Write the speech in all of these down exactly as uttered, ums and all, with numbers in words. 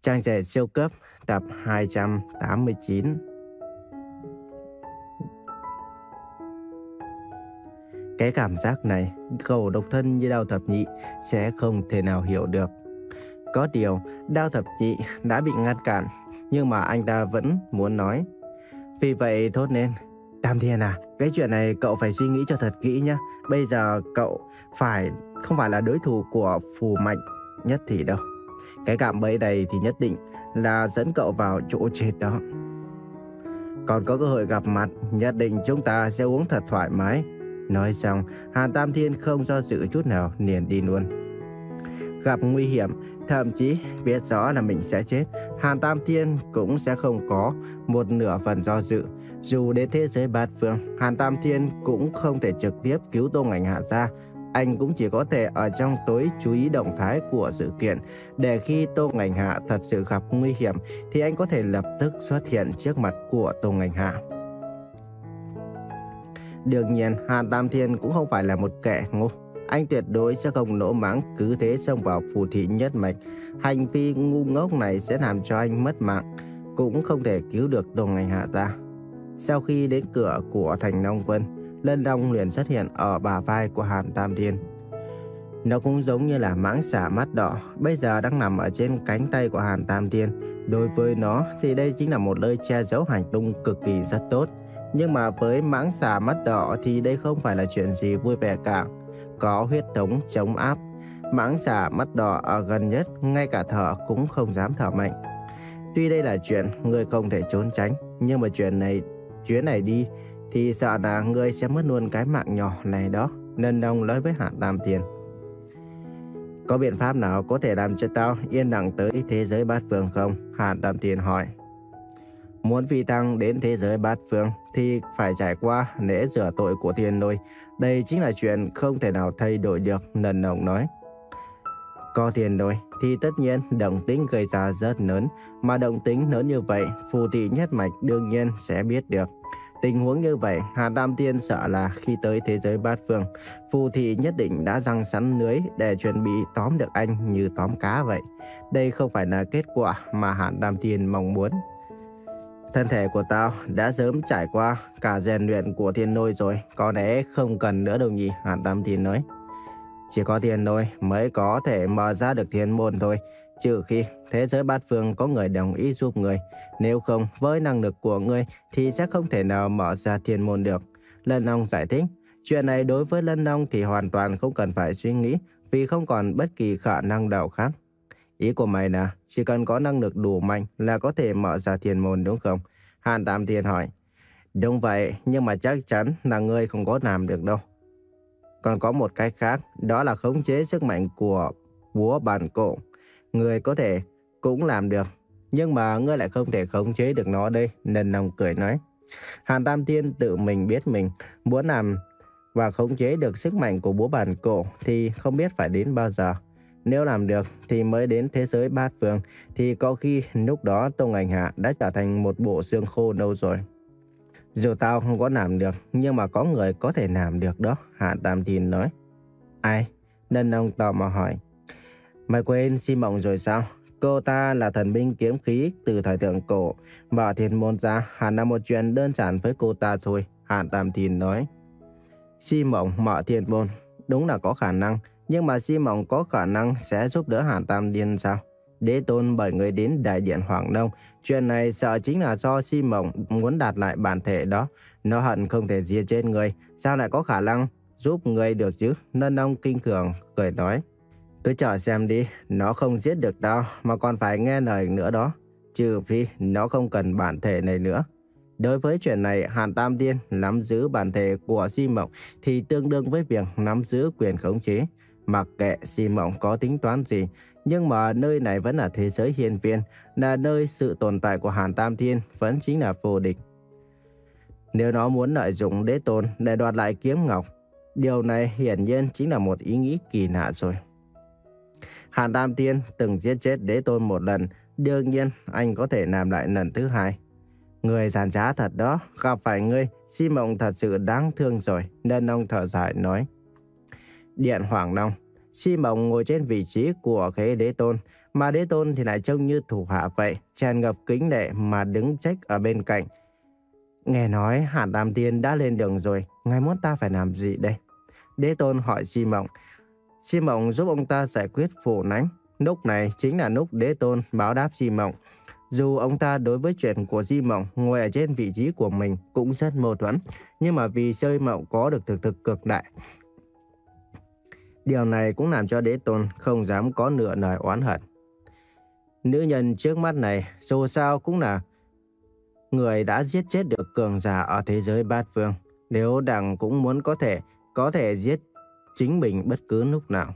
Trang trẻ siêu cấp tập hai trăm tám mươi chín. Cái cảm giác này, cậu độc thân như Đao Thập Nhị sẽ không thể nào hiểu được. Có điều, Đao Thập Nhị đã bị ngăn cản, nhưng mà anh ta vẫn muốn nói. Vì vậy thốt nên, Tam Thiên à, cái chuyện này cậu phải suy nghĩ cho thật kỹ nhé. Bây giờ cậu phải không phải là đối thủ của Phù Mạnh Nhất Thị đâu. Cái cạm bẫy này thì nhất định là dẫn cậu vào chỗ chết đó. Còn có cơ hội gặp mặt, nhất định chúng ta sẽ uống thật thoải mái. Nói xong, Hàn Tam Thiên không do dự chút nào liền đi luôn. Gặp nguy hiểm, thậm chí biết rõ là mình sẽ chết, Hàn Tam Thiên cũng sẽ không có một nửa phần do dự. Dù đến thế giới bát phương, Hàn Tam Thiên cũng không thể trực tiếp cứu Tô Ngành Hạ ra. Anh cũng chỉ có thể ở trong tối chú ý động thái của sự kiện, để khi Tô Ngành Hạ thật sự gặp nguy hiểm thì anh có thể lập tức xuất hiện trước mặt của Tô Ngành Hạ. Đương nhiên, Hàn Tam Thiên cũng không phải là một kẻ ngu. Anh tuyệt đối sẽ không lỗ mãng cứ thế xông vào Phù Thị Nhất Mạch. Hành vi ngu ngốc này sẽ làm cho anh mất mạng, cũng không thể cứu được Tô Ngành Hạ ra. Sau khi đến cửa của thành Long Vân, Lân Long liền xuất hiện ở bả vai của Hàn Tam Thiên. Nó cũng giống như là mãng xà mắt đỏ, bây giờ đang nằm ở trên cánh tay của Hàn Tam Thiên. Đối với nó thì đây chính là một nơi che giấu hành tung cực kỳ rất tốt. Nhưng mà với mãng xà mắt đỏ thì đây không phải là chuyện gì vui vẻ cả. Có huyết thống chống áp, mãng xà mắt đỏ ở gần nhất ngay cả thở cũng không dám thở mạnh. Tuy đây là chuyện người không thể trốn tránh, nhưng mà chuyện này chuyến này đi thì sợ là ngươi sẽ mất luôn cái mạng nhỏ này đó. Lân Long nói với Hàn Tam Thiên. Có biện pháp nào có thể làm cho tao yên lặng tới thế giới bát phương không? Hàn Tam Thiên hỏi. Muốn phi thăng đến thế giới bát phương thì phải trải qua lễ rửa tội của thiên lôi. Đây chính là chuyện không thể nào thay đổi được, Lân Long nói. Có thiên lôi thì tất nhiên động tĩnh gây ra rất lớn, mà động tĩnh lớn như vậy Phù Thị Nhất Mạch đương nhiên sẽ biết được. Tình huống như vậy, Hàn Tam Thiên sợ là khi tới thế giới bát phương, Phù Thị nhất định đã giăng sẵn lưới để chuẩn bị tóm được anh như tóm cá vậy. Đây không phải là kết quả mà Hàn Tam Thiên mong muốn. Thân thể của tao đã sớm trải qua cả rèn luyện của thiên lôi rồi, có lẽ không cần nữa đâu nhỉ, Hàn Tam Thiên nói. Chỉ có thiên lôi mới có thể mở ra được thiên môn thôi, trừ khi thế giới bát phương có người đồng ý giúp người. Nếu không, với năng lực của ngươi thì sẽ không thể nào mở ra thiên môn được. Lân Long giải thích. Chuyện này đối với Lân Long thì hoàn toàn không cần phải suy nghĩ, vì không còn bất kỳ khả năng nào khác. Ý của mày là chỉ cần có năng lực đủ mạnh là có thể mở ra thiên môn đúng không? Hàn Tam Thiên hỏi. Đúng vậy, nhưng mà chắc chắn là ngươi không có làm được đâu. Còn có một cách khác, đó là khống chế sức mạnh của búa bàn cổ. Ngươi có thể cũng làm được, nhưng mà ngươi lại không thể khống chế được nó đây, Lân Long cười nói. Hàn Tam Thiên tự mình biết mình muốn làm và khống chế được sức mạnh của búa bàn cổ thì không biết phải đến bao giờ. Nếu làm được thì mới đến thế giới bát phương, thì có khi lúc đó Tô Ngành Hạ đã trở thành một bộ xương khô đâu rồi. Dù tao không có làm được, nhưng mà có người có thể làm được đó, Hàn Tam Thiên nói. Ai? Lân Long tò mò hỏi. Mày quên Si Mộng rồi sao? Cô ta là thần binh kiếm khí từ thời thượng cổ, mở thiên môn ra hẳn là một chuyện đơn giản với cô ta thôi, Hàn Tam Thiên nói. Si Mộng mở thiên môn, đúng là có khả năng, nhưng mà Si Mộng có khả năng sẽ giúp đỡ Hàn Tam Thiên sao? Đế tôn bởi người đến Đại Điện Hoàng Đông, chuyện này sợ chính là do Si Mộng muốn đạt lại bản thể đó. Nó hận không thể giết chết người, sao lại có khả năng giúp người được chứ? Lân Long kinh thường cười nói. Cứ chờ xem đi, nó không giết được tao mà còn phải nghe lời nữa đó. Trừ phi nó không cần bản thể này nữa. Đối với chuyện này, Hàn Tam Thiên nắm giữ bản thể của Si Mộng thì tương đương với việc nắm giữ quyền khống chế. Mặc kệ Si Mộng có tính toán gì, nhưng mà nơi này vẫn là thế giới hiên viên, là nơi sự tồn tại của Hàn Tam Thiên vẫn chính là vô địch. Nếu nó muốn lợi dụng đế tôn để đoạt lại kiếm ngọc, điều này hiển nhiên chính là một ý nghĩ kỳ lạ rồi. Hàn Tam Thiên từng giết chết đế tôn một lần, đương nhiên anh có thể làm lại lần thứ hai. Người giàn trá thật đó, gặp phải ngươi, Si Mộng thật sự đáng thương rồi, Lân Long thở dài nói. Điện Hoàng Long, Si Mộng ngồi trên vị trí của khế đế tôn, mà Đế Tôn thì lại trông như thủ hạ vậy, tràn ngập kính nể mà đứng trách ở bên cạnh. Nghe nói Hàn Tam Thiên đã lên đường rồi, ngài muốn ta phải làm gì đây? Đế Tôn hỏi Di Mộng. Di Mộng giúp ông ta giải quyết Phù Nánh. Lúc này chính là lúc Đế Tôn báo đáp Di Mộng. Dù ông ta đối với chuyện của Di Mộng ngồi ở trên vị trí của mình cũng rất mâu thuẫn, nhưng mà vì Di Mộng có được thực lực cực đại, điều này cũng làm cho Đế Tôn không dám có nửa lời oán hận. Nữ nhân trước mắt này dù sao cũng là người đã giết chết được cường giả ở thế giới bát phương. Nếu đằng cũng muốn có thể có thể giết chính mình bất cứ lúc nào.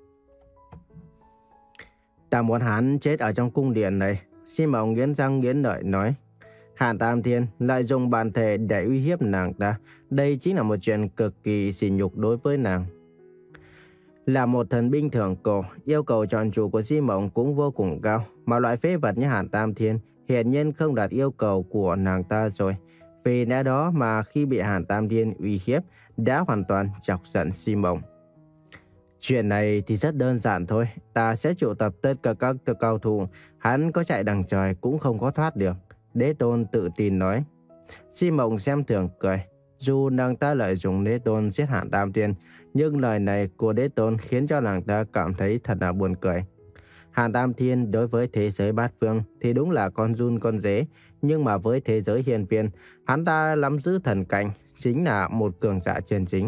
Ta muốn hắn chết ở trong cung điện này. Di Mộng nghiến răng nghiến lợi nói. Hàn Tam Thiên lại dùng bản thể để uy hiếp nàng ta. Đây chính là một chuyện cực kỳ sỉ nhục đối với nàng. Là một thần binh thượng cổ, yêu cầu chọn chủ của Di Mộng cũng vô cùng cao. Mà loại phế vật như Hàn Tam Thiên hiển nhiên không đạt yêu cầu của nàng ta rồi. Vì lẽ đó mà khi bị Hàn Tam Thiên uy hiếp đã hoàn toàn chọc giận Di Mộng. Chuyện này thì rất đơn giản thôi. Ta sẽ triệu tập tất cả các cao thủ. Hắn có chạy đằng trời cũng không có thoát được. Đế Tôn tự tin nói. Di Mộng xem thường cười. Dù nàng ta lợi dụng Đế Tôn giết Hàn Tam Thiên, nhưng lời này của Đế Tôn khiến cho nàng ta cảm thấy thật là buồn cười. Hàn Tam Thiên đối với thế giới bát phương thì đúng là con giun con dế. Nhưng mà với thế giới hiền viên, hắn ta nắm giữ thần cảnh, chính là một cường giả chân chính.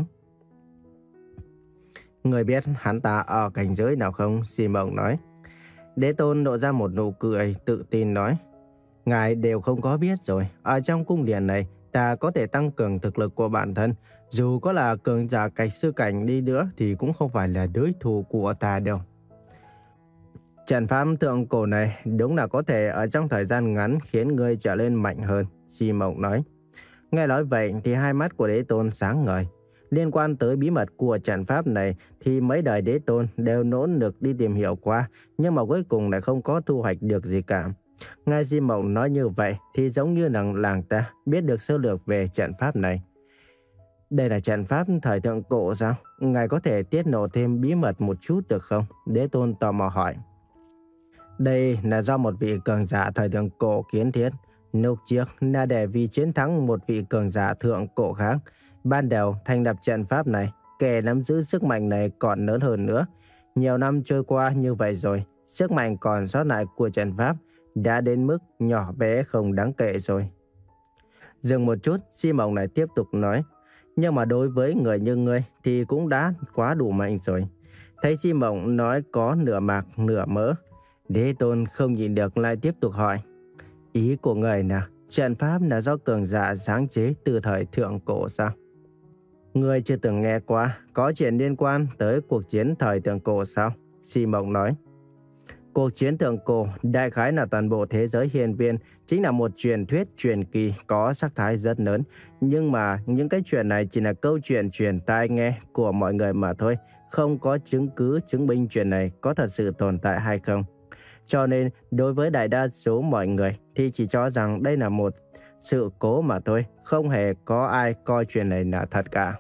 Người biết hắn ta ở cảnh giới nào không? Di Mộng nói. Đế Tôn lộ ra một nụ cười tự tin nói. Ngài đều không có biết rồi. Ở trong cung điện này, ta có thể tăng cường thực lực của bản thân. Dù có là cường giả cảnh sư cảnh đi nữa thì cũng không phải là đối thủ của ta đâu. Trận pháp thượng cổ này đúng là có thể ở trong thời gian ngắn khiến ngươi trở lên mạnh hơn, Di Mộng nói. Nghe nói vậy thì hai mắt của Đế Tôn sáng ngời. Liên quan tới bí mật của trận pháp này thì mấy đời Đế Tôn đều nỗ lực đi tìm hiểu qua, nhưng mà cuối cùng lại không có thu hoạch được gì cả. Nghe Di Mộng nói như vậy thì giống như là làng ta biết được sơ lược về trận pháp này. Đây là trận pháp thời thượng cổ sao? Ngài có thể tiết lộ thêm bí mật một chút được không? Đế Tôn tò mò hỏi. Đây là do một vị cường giả thời thượng cổ kiến thiết. Lúc trước là để vì chiến thắng một vị cường giả thượng cổ khác. Ban đầu thành lập trận pháp này, kẻ nắm giữ sức mạnh này còn lớn hơn nữa. Nhiều năm trôi qua như vậy rồi, sức mạnh còn sót lại của trận pháp đã đến mức nhỏ bé không đáng kể rồi. Dừng một chút, Di Mộng lại tiếp tục nói. Nhưng mà đối với người như ngươi thì cũng đã quá đủ mạnh rồi. Thấy Di Mộng nói có nửa mạc nửa mỡ, Đế Tôn không nhịn được lại tiếp tục hỏi. Ý của người nào? Trận pháp là do cường giả sáng chế từ thời thượng cổ sao? Ngươi chưa từng nghe qua có chuyện liên quan tới cuộc chiến thời thượng cổ sao? Di Mộng nói. Cuộc chiến thượng cổ đại khái là toàn bộ thế giới hiền viên, chính là một truyền thuyết truyền kỳ có sắc thái rất lớn. Nhưng mà những cái chuyện này chỉ là câu chuyện truyền tai nghe của mọi người mà thôi, không có chứng cứ chứng minh chuyện này có thật sự tồn tại hay không. Cho nên đối với đại đa số mọi người thì chỉ cho rằng đây là một sự cố mà thôi, không hề có ai coi chuyện này là thật cả.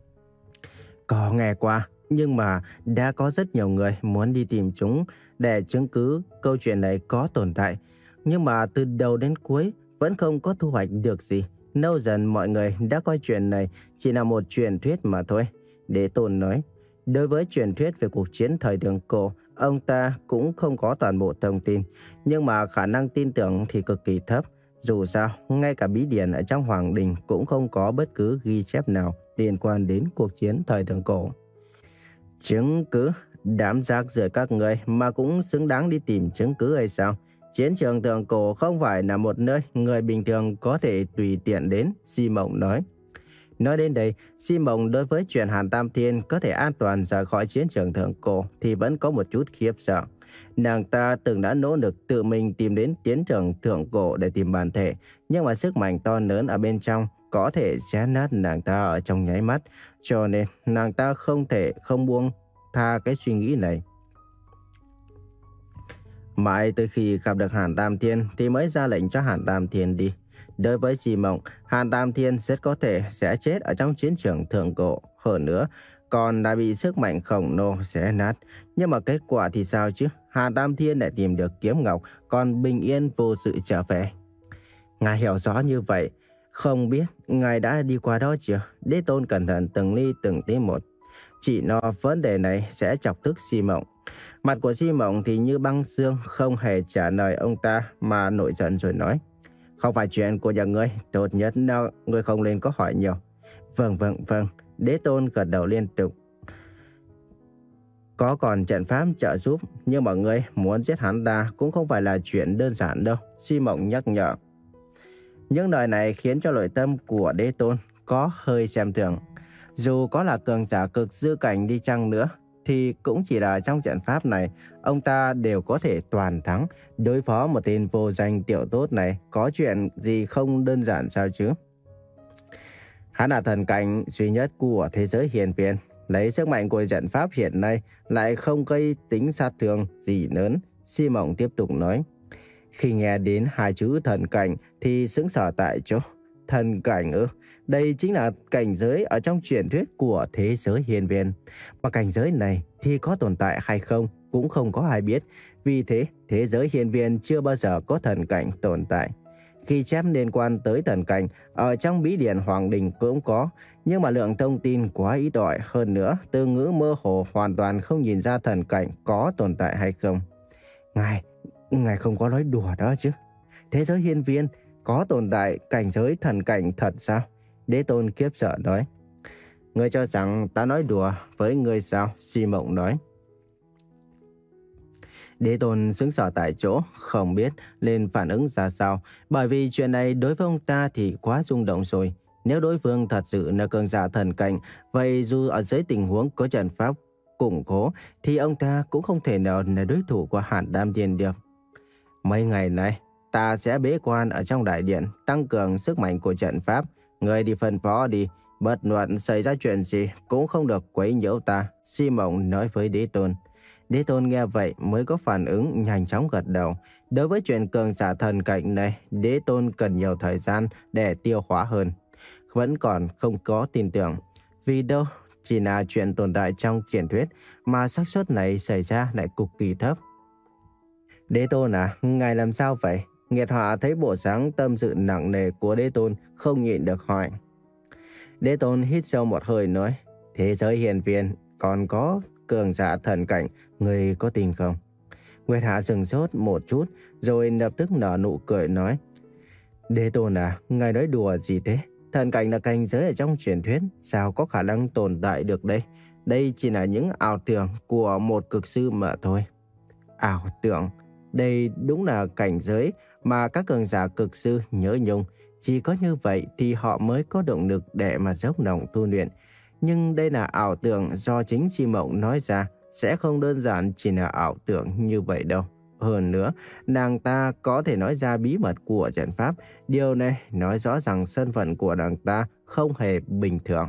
Có nghe qua, nhưng mà đã có rất nhiều người muốn đi tìm chúng để chứng cứ câu chuyện này có tồn tại. Nhưng mà từ đầu đến cuối vẫn không có thu hoạch được gì. Lâu dần mọi người đã coi chuyện này chỉ là một truyền thuyết mà thôi. Đế Tôn nói, đối với truyền thuyết về cuộc chiến thời thượng cổ, ông ta cũng không có toàn bộ thông tin. Nhưng mà khả năng tin tưởng thì cực kỳ thấp. Dù sao, ngay cả bí điển ở trong Hoàng Đình cũng không có bất cứ ghi chép nào liên quan đến cuộc chiến thời thượng cổ. Chứng cứ? Đám rác rưởi các người mà cũng xứng đáng đi tìm chứng cứ hay sao? Chiến trường thượng cổ không phải là một nơi người bình thường có thể tùy tiện đến, Di Mộng nói. Nói đến đây, Di Mộng đối với chuyện Hàn Tam Thiên có thể an toàn rời khỏi chiến trường thượng cổ thì vẫn có một chút khiếp sợ. Nàng ta từng đã nỗ lực tự mình tìm đến chiến trường thượng cổ để tìm bản thể, nhưng mà sức mạnh to lớn ở bên trong có thể xé nát nàng ta ở trong nháy mắt, cho nên nàng ta không thể không buông tha cái suy nghĩ này. Mãi tới khi gặp được Hàn Tam Thiên thì mới ra lệnh cho Hàn Tam Thiên đi. Đối với Di Mộng, Hàn Tam Thiên rất có thể sẽ chết ở trong chiến trường thượng cổ. Hơn nữa, còn đã bị sức mạnh khổng lồ xé nát. Nhưng mà kết quả thì sao chứ? Hàn Tam Thiên lại tìm được kiếm ngọc, còn bình yên vô sự trở về. Ngài hiểu rõ như vậy, không biết ngài đã đi qua đó chưa? Đế Tôn cẩn thận từng ly từng tí một. Chỉ lo vấn đề này sẽ chọc tức Si Mộng. Mặt của Si Mộng thì như băng xương, không hề trả lời ông ta mà nổi giận rồi nói: Không phải chuyện của nhà ngươi, tốt nhất là ngươi không nên có hỏi nhiều. Vâng vâng vâng, Đế Tôn gật đầu liên tục. Có còn trận pháp trợ giúp, nhưng mọi người muốn giết hắn ta cũng không phải là chuyện đơn giản đâu, Si Mộng nhắc nhở. Những lời này khiến cho nội tâm của Đế Tôn có hơi xem thường. Dù có là cường giả cực dư cảnh đi chăng nữa, thì cũng chỉ là trong trận pháp này, ông ta đều có thể toàn thắng. Đối phó một tên vô danh tiểu tốt này, có chuyện gì không đơn giản sao chứ? Hắn là thần cảnh duy nhất của thế giới hiền viên. Lấy sức mạnh của trận pháp hiện nay lại không gây tính sát thương gì lớn. Si Mộng tiếp tục nói. Khi nghe đến hai chữ thần cảnh thì sững sờ tại chỗ. Thần cảnh ư? Đây chính là cảnh giới ở trong truyền thuyết của thế giới hiền viên. Mà cảnh giới này thì có tồn tại hay không cũng không có ai biết. Vì thế, thế giới hiền viên chưa bao giờ có thần cảnh tồn tại. Khi chép liên quan tới thần cảnh, ở trong bí điển Hoàng Đình cũng có, nhưng mà lượng thông tin quá ít ỏi, hơn nữa, từ ngữ mơ hồ hoàn toàn không nhìn ra thần cảnh có tồn tại hay không. Ngài, ngài không có nói đùa đó chứ? Thế giới hiên viên có tồn tại cảnh giới thần cảnh thật sao? Đế Tôn khiếp sợ nói. Ngươi cho rằng ta nói đùa với ngươi sao? Si Mộng nói. Đế Tôn sững sờ tại chỗ, không biết nên phản ứng ra sao, bởi vì chuyện này đối với ông ta thì quá rung động rồi. Nếu đối phương thật sự là cường giả thần cảnh, vậy dù ở dưới tình huống có trận pháp củng cố, thì ông ta cũng không thể nào là đối thủ của Hàn Tam Thiên được. Mấy ngày này, ta sẽ bế quan ở trong đại điện, tăng cường sức mạnh của trận pháp. Người đi phân phó đi, bất luận xảy ra chuyện gì cũng không được quấy nhiễu ta, Si Mộng nói với Đế Tôn. Đế Tôn nghe vậy mới có phản ứng, nhanh chóng gật đầu. Đối với chuyện cường giả thần cảnh này, Đế Tôn cần nhiều thời gian để tiêu hóa hơn. Vẫn còn không có tin tưởng. Vì đâu, chỉ là chuyện tồn tại trong truyền thuyết mà xác suất này xảy ra lại cực kỳ thấp. Đế Tôn à, ngài làm sao vậy? Nghiệt Họa thấy bộ dáng tâm sự nặng nề của Đế Tôn, không nhịn được hỏi. Đế Tôn hít sâu một hơi nói, thế giới hiền viên còn có cường giả thần cảnh, người có tin không? Nguyệt Hạ sừng sốt một chút, rồi lập tức nở nụ cười nói, Đế Tôn à, ngài nói đùa gì thế? Thần cảnh là cảnh giới ở trong truyền thuyết, sao có khả năng tồn tại được đây? Đây chỉ là những ảo tưởng của một cực sư mà thôi. Ảo tưởng? Đây đúng là cảnh giới mà các cường giả cực sư nhớ nhung. Chỉ có như vậy thì họ mới có động lực để mà dốc lòng tu luyện. Nhưng đây là ảo tưởng do chính Si Mộng nói ra, sẽ không đơn giản chỉ là ảo tưởng như vậy đâu. Hơn nữa, nàng ta có thể nói ra bí mật của trận pháp. Điều này nói rõ rằng thân phận của nàng ta không hề bình thường.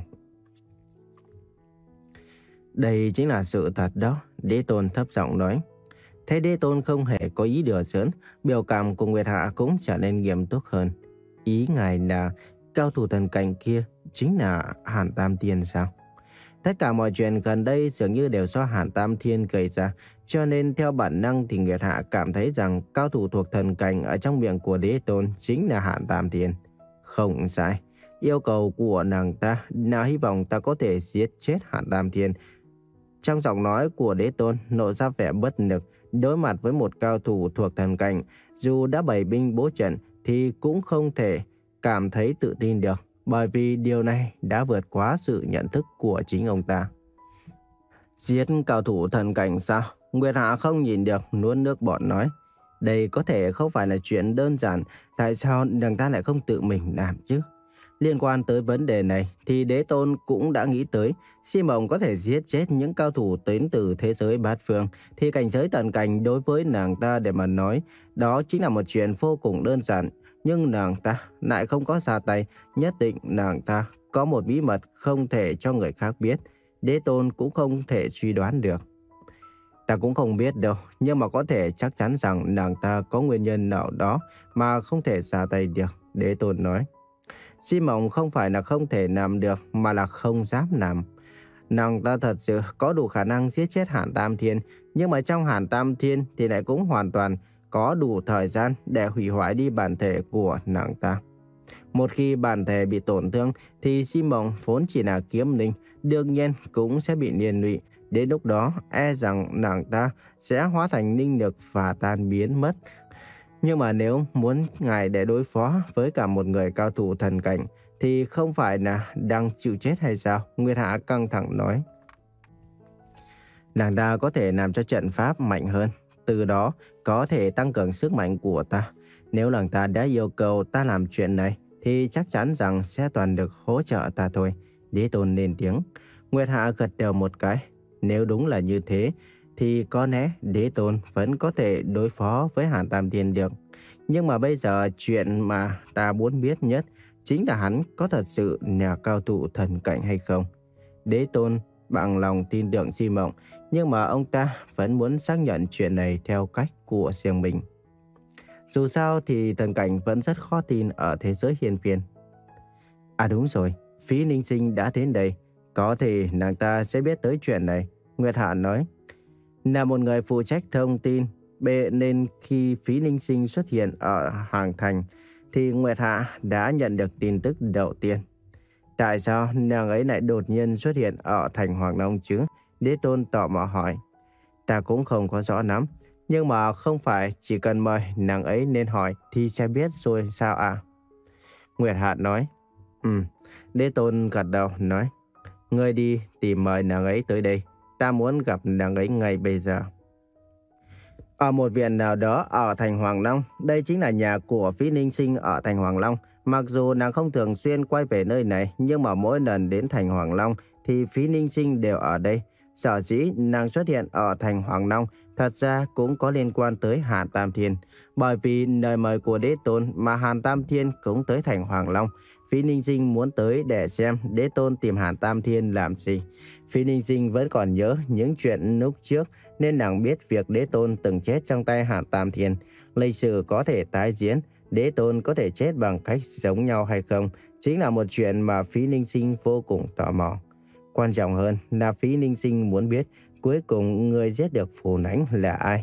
Đây chính là sự thật đó, Đế Tôn thấp giọng nói. Thấy Đế Tôn không hề có ý đùa giỡn, biểu cảm của Nguyệt Hạ cũng trở nên nghiêm túc hơn. Ý ngài là cao thủ thần cảnh kia chính là Hàn Tam Thiên sao? Tất cả mọi chuyện gần đây dường như đều do Hàn Tam Thiên gây ra, cho nên theo bản năng thì Nguyệt Hạ cảm thấy rằng cao thủ thuộc thần cảnh ở trong miệng của Đế Tôn chính là Hàn Tam Thiên. Không sai, yêu cầu của nàng ta là hy vọng ta có thể giết chết Hàn Tam Thiên. Trong giọng nói của Đế Tôn lộ ra vẻ bất lực, đối mặt với một cao thủ thuộc thần cảnh, dù đã bày binh bố trận thì cũng không thể cảm thấy tự tin được, bởi vì điều này đã vượt quá sự nhận thức của chính ông ta. Giết cao thủ thần cảnh sao? Nguyệt Hạ không nhìn được, nuốt nước bọt nói. Đây có thể không phải là chuyện đơn giản, tại sao nàng ta lại không tự mình làm chứ? Liên quan tới vấn đề này thì Đế Tôn cũng đã nghĩ tới, Si Mộng có thể giết chết những cao thủ đến từ thế giới bát phương, thì cảnh giới thần cảnh đối với nàng ta để mà nói, đó chính là một chuyện vô cùng đơn giản. Nhưng nàng ta lại không có ra tay, nhất định nàng ta có một bí mật không thể cho người khác biết. Đế Tôn cũng không thể suy đoán được. Ta cũng không biết đâu, nhưng mà có thể chắc chắn rằng nàng ta có nguyên nhân nào đó mà không thể ra tay được, Đế Tôn nói. Si Mộng không phải là không thể làm được, mà là không dám làm. Nàng ta thật sự có đủ khả năng giết chết Hàn Tam Thiên, Nhưng mà trong Hàn Tam Thiên thì lại cũng hoàn toàn có đủ thời gian để hủy hoại đi bản thể của nàng ta. Một khi bản thể bị tổn thương thì Di Mộng vốn chỉ là kiếm linh, đương nhiên cũng sẽ bị liên lụy. Đến lúc đó e rằng nàng ta sẽ hóa thành linh lực và tan biến mất. Nhưng mà nếu muốn ngài để đối phó với cả một người cao thủ thần cảnh thì không phải là đang chịu chết hay sao? Nguyệt Hạ căng thẳng nói. Nàng ta có thể làm cho trận pháp mạnh hơn, từ đó có thể tăng cường sức mạnh của ta. Nếu nàng ta đã yêu cầu ta làm chuyện này thì chắc chắn rằng sẽ toàn được hỗ trợ ta thôi. Đế Tôn lên tiếng. Nguyệt Hạ gật đầu một cái. Nếu đúng là như thế thì có lẽ Đế Tôn vẫn có thể đối phó với Hàn Tam Thiên được. Nhưng mà bây giờ chuyện mà ta muốn biết nhất chính là hắn có thật sự là cao thủ thần cảnh hay không. Đế Tôn bằng lòng tin tưởng Di Mộng, nhưng mà ông ta vẫn muốn xác nhận chuyện này theo cách của riêng mình. Dù sao thì thần cảnh vẫn rất khó tin ở thế giới hiên viên. À đúng rồi, Phí Ninh Sinh đã đến đây. Có thể nàng ta sẽ biết tới chuyện này. Nguyệt Hạ nói. Là một người phụ trách thông tin, bệ nên khi Phí Ninh Sinh xuất hiện ở Hàng Thành thì Nguyệt Hạ đã nhận được tin tức đầu tiên. Tại sao nàng ấy lại đột nhiên xuất hiện ở thành Hoàng Long chứ? Đế Tôn tò mò hỏi. Ta cũng không có rõ lắm, nhưng mà không phải chỉ cần mời nàng ấy nên hỏi thì sẽ biết rồi sao ạ? Nguyệt Hạ nói. Ừ. Đế Tôn gật đầu nói. Ngươi đi tìm mời nàng ấy tới đây. Ta muốn gặp nàng ấy ngay bây giờ. Ở một viện nào đó ở thành Hoàng Long, đây chính là nhà của Phí Ninh Sinh ở thành Hoàng Long. Mặc dù nàng không thường xuyên quay về nơi này, nhưng mà mỗi lần đến thành Hoàng Long thì Phí Ninh Sinh đều ở đây. Sở dĩ nàng xuất hiện ở thành Hoàng Long thật ra cũng có liên quan tới Hàn Tam Thiên. Bởi vì lời mời của Đế Tôn mà Hàn Tam Thiên cũng tới thành Hoàng Long. Phí Ninh Sinh muốn tới để xem Đế Tôn tìm Hàn Tam Thiên làm gì. Phí Ninh Sinh vẫn còn nhớ những chuyện lúc trước nên nàng biết việc Đế Tôn từng chết trong tay Hàn Tam Thiên. Lịch sử có thể tái diễn, Đế Tôn có thể chết bằng cách giống nhau hay không chính là một chuyện mà Phí Ninh Sinh vô cùng tò mò. Quan trọng hơn là Phí Ninh Sinh muốn biết cuối cùng người giết được Phù Nánh là ai.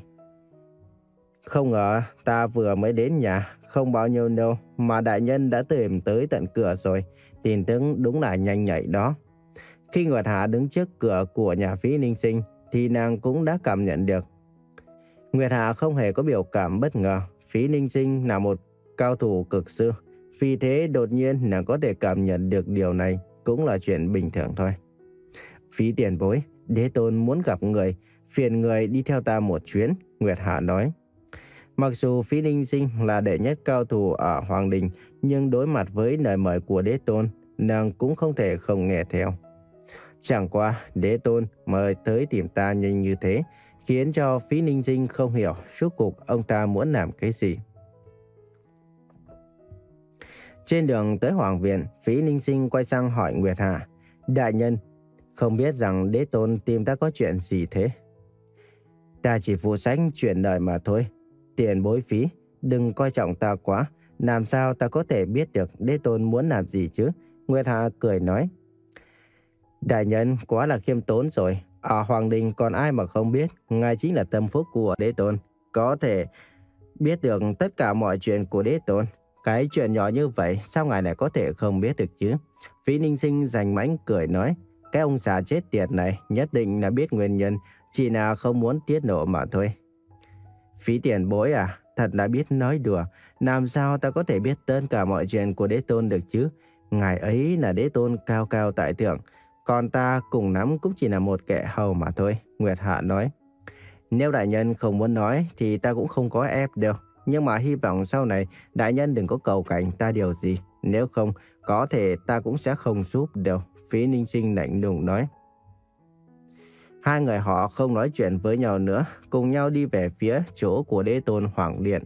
Không ngờ ta vừa mới đến nhà, không bao nhiêu đâu mà đại nhân đã tìm tới tận cửa rồi. Tin tức đúng là nhanh nhạy đó. Khi Nguyệt Hạ đứng trước cửa của nhà Phí Ninh Sinh thì nàng cũng đã cảm nhận được. Nguyệt Hạ không hề có biểu cảm bất ngờ. Phí Ninh Sinh là một cao thủ cực sư, vì thế đột nhiên nàng có thể cảm nhận được điều này cũng là chuyện bình thường thôi. Phí tiền bối, Đế Tôn muốn gặp người, phiền người đi theo ta một chuyến, Nguyệt Hạ nói. Mặc dù Phí Ninh Sinh là đệ nhất cao thủ ở Hoàng Đình, nhưng đối mặt với lời mời của Đế Tôn, nàng cũng không thể không nghe theo. Chẳng qua Đế Tôn mời tới tìm ta nhanh như thế, khiến cho Phí Ninh Sinh không hiểu rốt cuộc ông ta muốn làm cái gì. Trên đường tới Hoàng Viện, Phí Ninh Sinh quay sang hỏi Nguyệt Hạ. Đại nhân, không biết rằng Đế Tôn tìm ta có chuyện gì thế? Ta chỉ phụ trách chuyện đời mà thôi. Tiền bối Phí, đừng coi trọng ta quá. Làm sao ta có thể biết được Đế Tôn muốn làm gì chứ? Nguyệt Hạ cười nói. Đại nhân quá là khiêm tốn rồi. Ở Hoàng Đình còn ai mà không biết ngài chính là tâm phúc của Đế Tôn, có thể biết được tất cả mọi chuyện của Đế Tôn. Cái chuyện nhỏ như vậy sao ngài lại có thể không biết được chứ? Phí Ninh Sinh rành mãnh cười nói. Cái ông già chết tiệt này nhất định là biết nguyên nhân, chỉ là không muốn tiết lộ mà thôi. Phí tiền bối à, thật là biết nói đùa. Làm sao ta có thể biết tất cả mọi chuyện của Đế Tôn được chứ? Ngài ấy là Đế Tôn cao cao tại thượng, còn ta cùng lắm cũng chỉ là một kẻ hầu mà thôi, Nguyệt Hạ nói. Nếu đại nhân không muốn nói thì ta cũng không có ép đâu. Nhưng mà hy vọng sau này đại nhân đừng có cầu cảnh ta điều gì. Nếu không, có thể ta cũng sẽ không giúp đâu, Phí Ninh Sinh lạnh lùng nói. Hai người họ không nói chuyện với nhau nữa, cùng nhau đi về phía chỗ của Đế Tôn Hoàng Điện.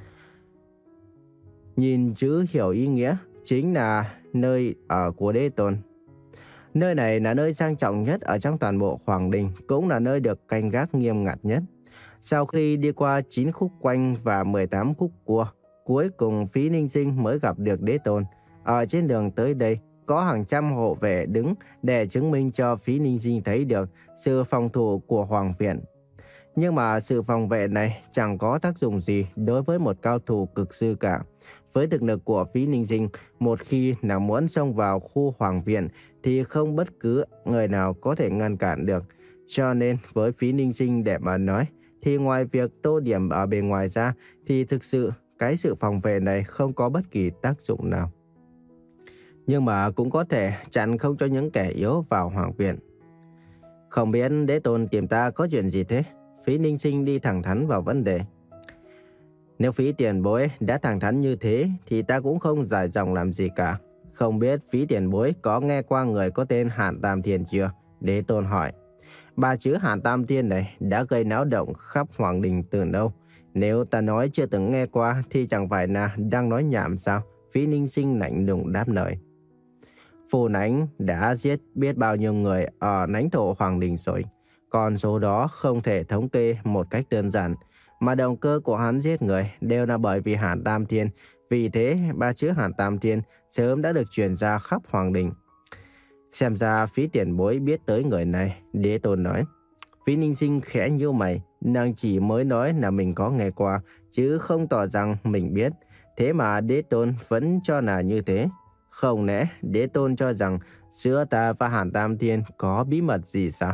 Nhìn chữ hiểu ý nghĩa, chính là nơi ở của Đế Tôn. Nơi này là nơi sang trọng nhất ở trong toàn bộ Hoàng Đình, cũng là nơi được canh gác nghiêm ngặt nhất. Sau khi đi qua chín khúc quanh và mười tám khúc cua, cuối cùng Phí Ninh Sinh mới gặp được Đế Tôn. Ở trên đường tới đây, có hàng trăm hộ vệ đứng để chứng minh cho Phí Ninh Sinh thấy được sự phòng thủ của Hoàng Viện. Nhưng mà sự phòng vệ này chẳng có tác dụng gì đối với một cao thủ cực sư cả. Với thực lực của Phí Ninh Sinh, một khi nàng muốn xông vào khu Hoàng Viện thì không bất cứ người nào có thể ngăn cản được. Cho nên với Phí Ninh Sinh để mà nói, thì ngoài việc tô điểm ở bề ngoài ra thì thực sự cái sự phòng vệ này không có bất kỳ tác dụng nào. Nhưng mà cũng có thể chặn không cho những kẻ yếu vào Hoàng Viện. Không biết Đế Tôn tìm ta có chuyện gì thế? Phí Ninh Sinh đi thẳng thắn vào vấn đề. Nếu Phí tiền bối đã thẳng thắn như thế thì ta cũng không dài dòng làm gì cả. Không biết Phí tiền bối có nghe qua người có tên Hàn Tam Thiên chưa? Đế Tôn hỏi. Ba chữ Hàn Tam Thiên này đã gây náo động khắp Hoàng Đình từ lâu. Nếu ta nói chưa từng nghe qua thì chẳng phải là đang nói nhảm sao? Phí Ninh Sinh lạnh lùng đáp lời. Phù Nánh đã giết biết bao nhiêu người ở lãnh thổ Hoàng Đình rồi. Còn số đó không thể thống kê một cách đơn giản. Mà động cơ của hắn giết người đều là bởi vì Hàn Tam Thiên. Vì thế ba chữ Hàn Tam Thiên sớm đã được truyền ra khắp Hoàng Đình. Xem ra Phí tiền bối biết tới người này, Đế Tôn nói. Phí Ninh Sinh khẽ nhíu mày, nàng chỉ mới nói là mình có nghe qua, chứ không tỏ rằng mình biết. Thế mà Đế Tôn vẫn cho là như thế. Không lẽ Đế Tôn cho rằng giữa ta và Hàn Tam Thiên có bí mật gì sao?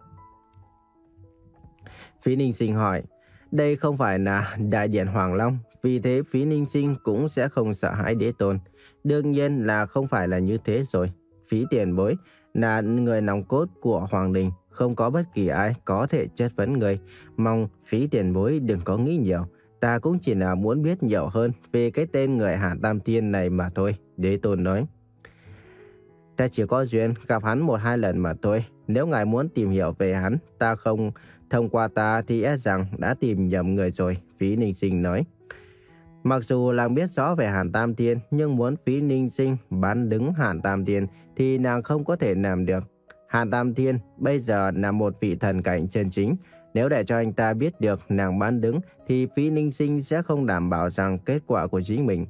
Phí Ninh Sinh hỏi. Đây không phải là đại điện Hoàng Long, vì thế Phí Ninh Sinh cũng sẽ không sợ hãi Đế Tôn. Đương nhiên là không phải là như thế rồi. Phí tiền bối là người nòng cốt của Hoàng Đình, không có bất kỳ ai có thể chất vấn người. Mong Phí tiền bối đừng có nghĩ nhiều. Ta cũng chỉ là muốn biết nhiều hơn về cái tên người Hàn Tam Thiên này mà thôi, Đế Tôn nói. Ta chỉ có duyên gặp hắn một hai lần mà thôi. Nếu ngài muốn tìm hiểu về hắn, ta không thông qua ta thì e rằng đã tìm nhầm người rồi, Phí Ninh Sinh nói. Mặc dù nàng biết rõ về Hàn Tam Thiên, nhưng muốn Phí Ninh Sinh bán đứng Hàn Tam Thiên thì nàng không có thể làm được. Hàn Tam Thiên bây giờ là một vị thần cảnh chân chính. Nếu để cho anh ta biết được nàng bán đứng thì Phí Ninh Sinh sẽ không đảm bảo rằng kết quả của chính mình.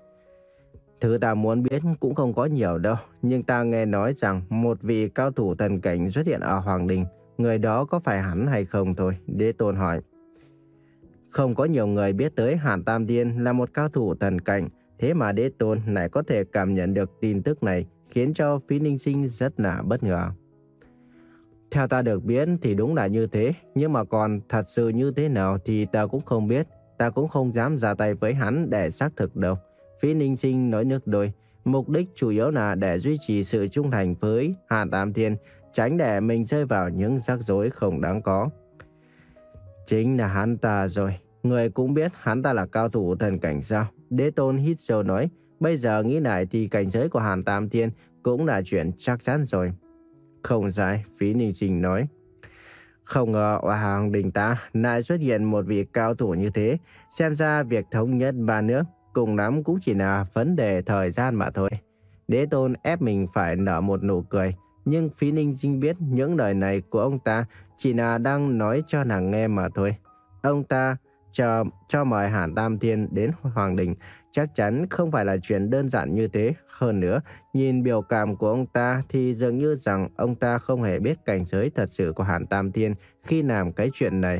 Thứ ta muốn biết cũng không có nhiều đâu, nhưng ta nghe nói rằng một vị cao thủ thần cảnh xuất hiện ở Hoàng Đình. Người đó có phải hắn hay không thôi, Đế Tôn hỏi. Không có nhiều người biết tới Hàn Tam Thiên là một cao thủ thần cảnh, thế mà Đế Tôn lại có thể cảm nhận được tin tức này, khiến cho Phí Ninh Sinh rất là bất ngờ. Theo ta được biết thì đúng là như thế, nhưng mà còn thật sự như thế nào thì ta cũng không biết, ta cũng không dám ra tay với hắn để xác thực đâu. Phí Ninh Sinh nói nước đôi, mục đích chủ yếu là để duy trì sự trung thành với Hàn Tam Thiên, tránh để mình rơi vào những rắc rối không đáng có. Chính là hắn ta rồi, người cũng biết hắn ta là cao thủ thần cảnh sao? Đế Tôn hít sâu nói, bây giờ nghĩ lại thì cảnh giới của Hàn Tam Thiên cũng là chuyện chắc chắn rồi. Không sai, Phí Ninh Sinh nói. Không ngờ ở Hoàng Đình ta lại xuất hiện một vị cao thủ như thế, xem ra việc thống nhất ba nước cùng lắm cũng chỉ là vấn đề thời gian mà thôi. Đế Tôn ép mình phải nở một nụ cười, nhưng Phí Ninh Sinh biết những lời này của ông ta chỉ là đang nói cho nàng nghe mà thôi. Ông ta chờ cho mời Hàn Tam Thiên đến Hoàng Đình chắc chắn không phải là chuyện đơn giản như thế. Hơn nữa, nhìn biểu cảm của ông ta thì dường như rằng ông ta không hề biết cảnh giới thật sự của Hàn Tam Thiên khi làm cái chuyện này.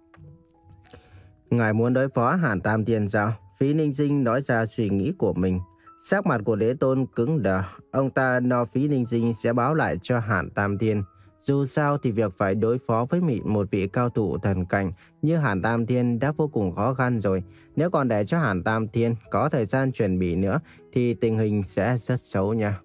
Ngài muốn đối phó Hàn Tam Thiên sao? Phí Ninh Sinh nói ra suy nghĩ của mình. Sắc mặt của Đế Tôn cứng đờ, ông ta lo Phí Ninh Sinh sẽ báo lại cho Hàn Tam Thiên. Dù sao thì việc phải đối phó với một vị cao thủ thần cảnh như Hàn Tam Thiên đã vô cùng khó khăn rồi. Nếu còn để cho Hàn Tam Thiên có thời gian chuẩn bị nữa thì tình hình sẽ rất xấu nha.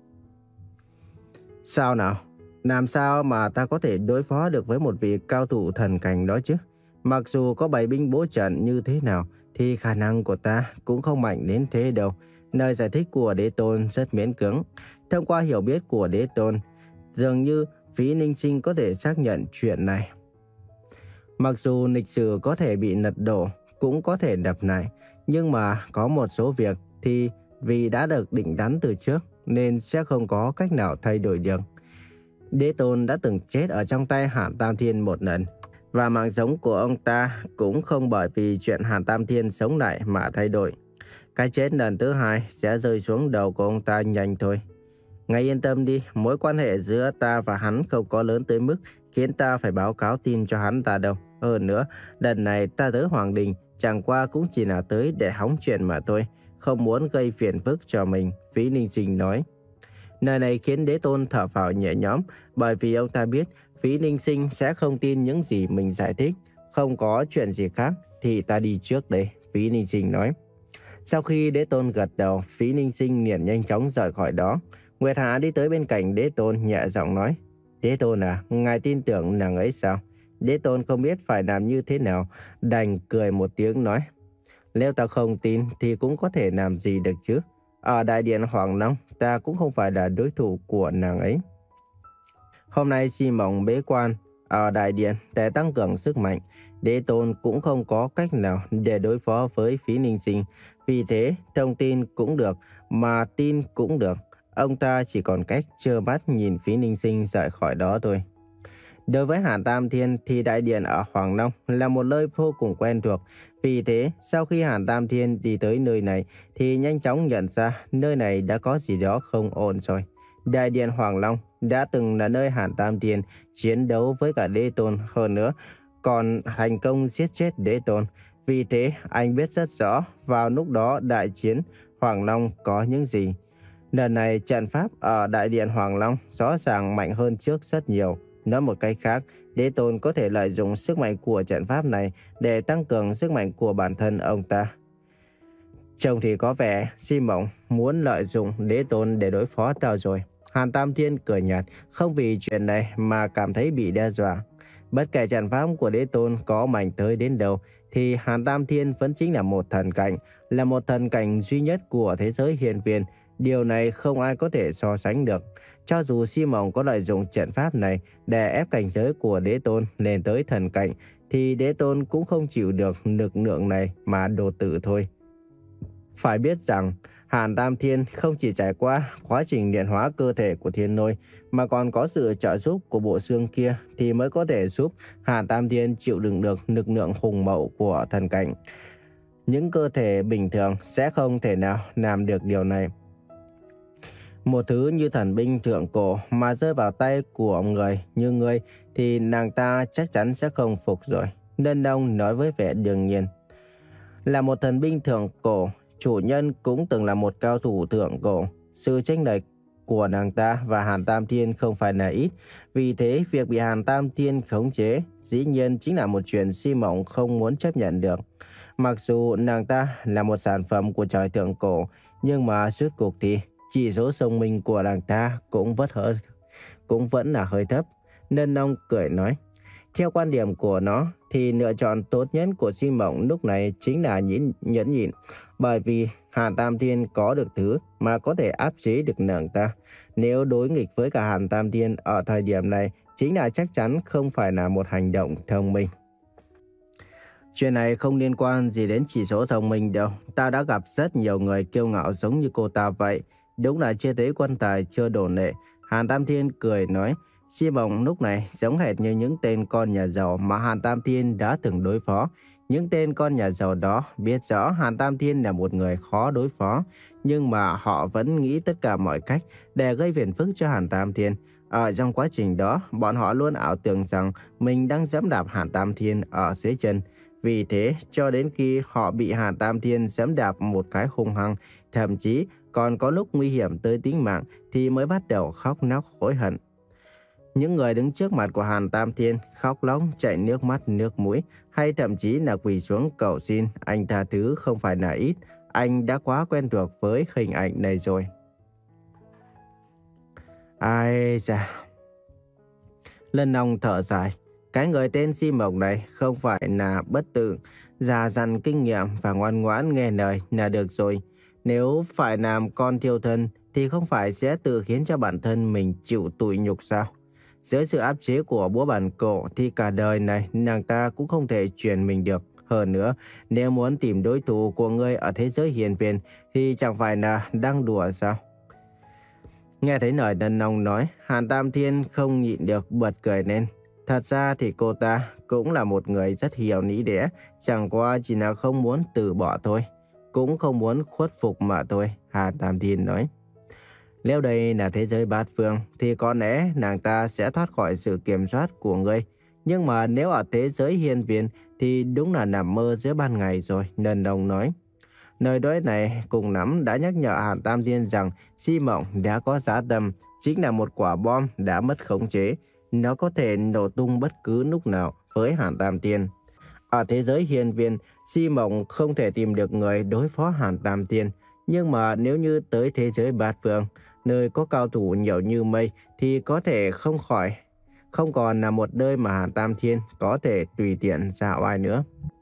Sao nào? Làm sao mà ta có thể đối phó được với một vị cao thủ thần cảnh đó chứ? Mặc dù có bày binh bố trận như thế nào thì khả năng của ta cũng không mạnh đến thế đâu. Lời giải thích của Đế Tôn rất miễn cưỡng. Thông qua hiểu biết của Đế Tôn, dường như Phí Ninh Sinh có thể xác nhận chuyện này. Mặc dù lịch sử có thể bị lật đổ, cũng có thể đập lại, nhưng mà có một số việc thì vì đã được định đoán từ trước nên sẽ không có cách nào thay đổi được. Đế Tôn đã từng chết ở trong tay Hàn Tam Thiên một lần, và mạng sống của ông ta cũng không bởi vì chuyện Hàn Tam Thiên sống lại mà thay đổi. Cái chết lần thứ hai sẽ rơi xuống đầu của ông ta nhanh thôi. Ngài yên tâm đi, mối quan hệ giữa ta và hắn không có lớn tới mức khiến ta phải báo cáo tin cho hắn ta đâu. Hơn nữa, lần này ta tới Hoàng Đình chẳng qua cũng chỉ là tới để hóng chuyện mà thôi, không muốn gây phiền phức cho mình, Phí Ninh Sinh nói. Lời này khiến Đế Tôn thở phào nhẹ nhõm, bởi vì ông ta biết Phí Ninh Sinh sẽ không tin những gì mình giải thích. Không có chuyện gì khác thì ta đi trước đây, Phí Ninh Sinh nói. Sau khi Đế Tôn gật đầu, Phí Ninh Sinh liền nhanh chóng rời khỏi đó. Nguyệt Hà đi tới bên cạnh Đế Tôn nhẹ giọng nói, Đế Tôn à, ngài tin tưởng nàng ấy sao? Đế Tôn không biết phải làm như thế nào, đành cười một tiếng nói, nếu ta không tin thì cũng có thể làm gì được chứ. Ở đại điện Hoàng Long, ta cũng không phải là đối thủ của nàng ấy. Hôm nay Si Mộng bế quan ở đại điện để tăng cường sức mạnh. Đế Tôn cũng không có cách nào để đối phó với Phí Ninh Sinh. Vì thế, thông tin cũng được, mà tin cũng được. Ông ta chỉ còn cách trơ mắt nhìn Phí Ninh Sinh rời khỏi đó thôi. Đối với Hàn Tam Thiên thì đại điện ở Hoàng Long là một nơi vô cùng quen thuộc. Vì thế, sau khi Hàn Tam Thiên đi tới nơi này thì nhanh chóng nhận ra nơi này đã có gì đó không ổn rồi. Đại điện Hoàng Long đã từng là nơi Hàn Tam Thiên chiến đấu với cả Đế Tôn, hơn nữa còn thành công giết chết Đế Tôn. Vì thế, anh biết rất rõ vào lúc đó đại chiến Hoàng Long có những gì. Lần này trận pháp ở đại điện Hoàng Long rõ ràng mạnh hơn trước rất nhiều. Nói một cách khác, Đế Tôn có thể lợi dụng sức mạnh của trận pháp này để tăng cường sức mạnh của bản thân ông ta. Trông thì có vẻ Si Mộng muốn lợi dụng Đế Tôn để đối phó tao rồi. Hàn Tam Thiên cười nhạt, không vì chuyện này mà cảm thấy bị đe dọa. Bất kể trận pháp của Đế Tôn có mạnh tới đến đâu, thì Hàn Tam Thiên vẫn chính là một thần cảnh, là một thần cảnh duy nhất của thế giới hiền viên. Điều này không ai có thể so sánh được. Cho dù Si Mộng có lợi dụng trận pháp này để ép cảnh giới của Đế Tôn lên tới thần cảnh, thì Đế Tôn cũng không chịu được lực lượng này mà đột tử thôi. Phải biết rằng, Hàn Tam Thiên không chỉ trải qua quá trình luyện hóa cơ thể của thiên lôi, mà còn có sự trợ giúp của bộ xương kia thì mới có thể giúp Hàn Tam Thiên chịu đựng được lực lượng hùng mậu của thần cảnh. Những cơ thể bình thường sẽ không thể nào làm được điều này. Một thứ như thần binh thượng cổ mà rơi vào tay của người như ngươi thì nàng ta chắc chắn sẽ không phục rồi. Lân Đông nói với vẻ đương nhiên. Là một thần binh thượng cổ, chủ nhân cũng từng là một cao thủ thượng cổ. Sự chênh lệch của nàng ta và Hàn Tam Thiên không phải là ít. Vì thế, việc bị Hàn Tam Thiên khống chế dĩ nhiên chính là một chuyện Si Mộng không muốn chấp nhận được. Mặc dù nàng ta là một sản phẩm của trời thượng cổ, nhưng mà suốt cuộc thì chỉ số thông minh của nàng ta cũng vẫn hơi, cũng vẫn là hơi thấp. Nên ông cười nói, theo quan điểm của nó thì lựa chọn tốt nhất của Si Mộng lúc này chính là nhịn, nhẫn nhịn. Bởi vì Hàn Tam Thiên có được thứ mà có thể áp chế được nàng ta. Nếu đối nghịch với cả Hàn Tam Thiên ở thời điểm này, chính là chắc chắn không phải là một hành động thông minh. Chuyện này không liên quan gì đến chỉ số thông minh đâu. Ta đã gặp rất nhiều người kiêu ngạo giống như cô ta vậy. Đúng là chưa thấy quân tài chưa đổ lệ. Hàn Tam Thiên cười nói, Si Mộng lúc này giống hệt như những tên con nhà giàu mà Hàn Tam Thiên đã từng đối phó. Những tên con nhà giàu đó biết rõ Hàn Tam Thiên là một người khó đối phó, nhưng mà họ vẫn nghĩ tất cả mọi cách để gây phiền phức cho Hàn Tam Thiên. Ở trong quá trình đó, bọn họ luôn ảo tưởng rằng mình đang giẫm đạp Hàn Tam Thiên ở dưới chân. Vì thế, cho đến khi họ bị Hàn Tam Thiên giẫm đạp một cái hung hăng, thậm chí còn có lúc nguy hiểm tới tính mạng thì mới bắt đầu khóc nóc hối hận. Những người đứng trước mặt của Hàn Tam Thiên khóc lóc chảy nước mắt nước mũi, hay thậm chí là quỳ xuống cầu xin anh tha thứ không phải là ít. Anh đã quá quen thuộc với hình ảnh này rồi. Ai da. Lân Long thở dài. Cái người tên Si Mộng này không phải là bất tử, già dặn kinh nghiệm và ngoan ngoãn nghe lời là được rồi. Nếu phải làm con thiêu thân thì không phải sẽ tự khiến cho bản thân mình chịu tủi nhục sao? Dưới sự áp chế của búa bản cổ thì cả đời này nàng ta cũng không thể chuyển mình được. Hơn nữa, nếu muốn tìm đối thủ của ngươi ở thế giới hiền viên thì chẳng phải là đang đùa sao? Nghe thấy lời Lân Long nói, Hàn Tam Thiên không nhịn được bật cười lên. Thật ra thì cô ta cũng là một người rất hiểu lý lẽ, chẳng qua chỉ là không muốn từ bỏ thôi, cũng không muốn khuất phục mà thôi, Hàn Tam Thiên nói. Nếu đây là thế giới bát phương thì có lẽ nàng ta sẽ thoát khỏi sự kiểm soát của ngươi. Nhưng mà nếu ở thế giới hiên viên thì đúng là nằm mơ giữa ban ngày rồi, Nân Nông nói. Lời nói này cùng lắm đã nhắc nhở Hàn Tam Thiên rằng Si Mộng đã có dã tâm, chính là một quả bom đã mất khống chế. Nó có thể nổ tung bất cứ lúc nào với Hàn Tam Thiên. Ở thế giới hiên viên, Si Mộng không thể tìm được người đối phó Hàn Tam Thiên. Nhưng mà nếu như tới thế giới bát phương, nơi có cao thủ nhiều như mây, thì có thể không khỏi, không còn là một nơi mà Hàn Tam Thiên có thể tùy tiện ra oai nữa.